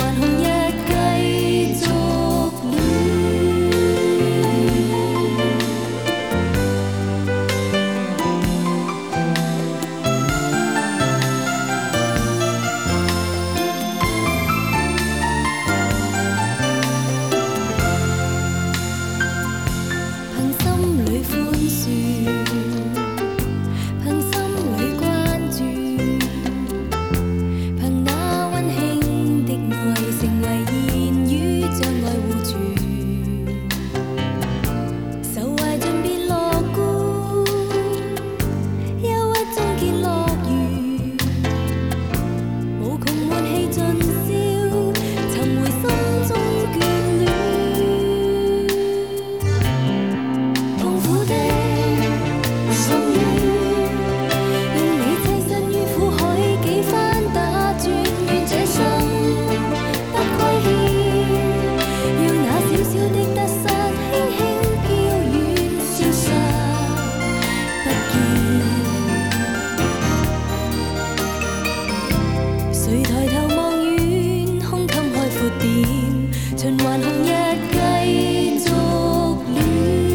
還紅日繼續戀。憑心裏寬恕，憑心裏關注，憑那溫馨的愛成為言語，將愛護住。受壞盡別樂觀，憂鬱終結樂園，無窮悶氣盡消，尋回心中眷戀。痛苦的心願，願你棲身於苦海幾番打轉，願這生不虧欠，讓那小小的得失輕輕飄遠，消失不見。誰抬頭望遠，胸襟開闊點，循環紅日繼續戀。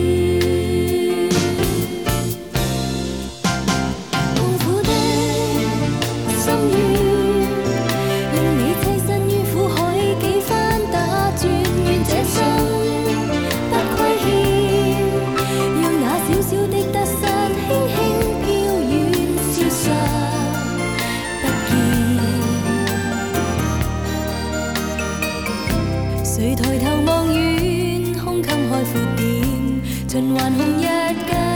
痛苦的心願，願你棲身於苦海幾番打轉，願這生不虧欠，讓那小小的得失輕輕飄遠，消失不見。誰抬頭望遠，胸襟開闊點，循環紅日繼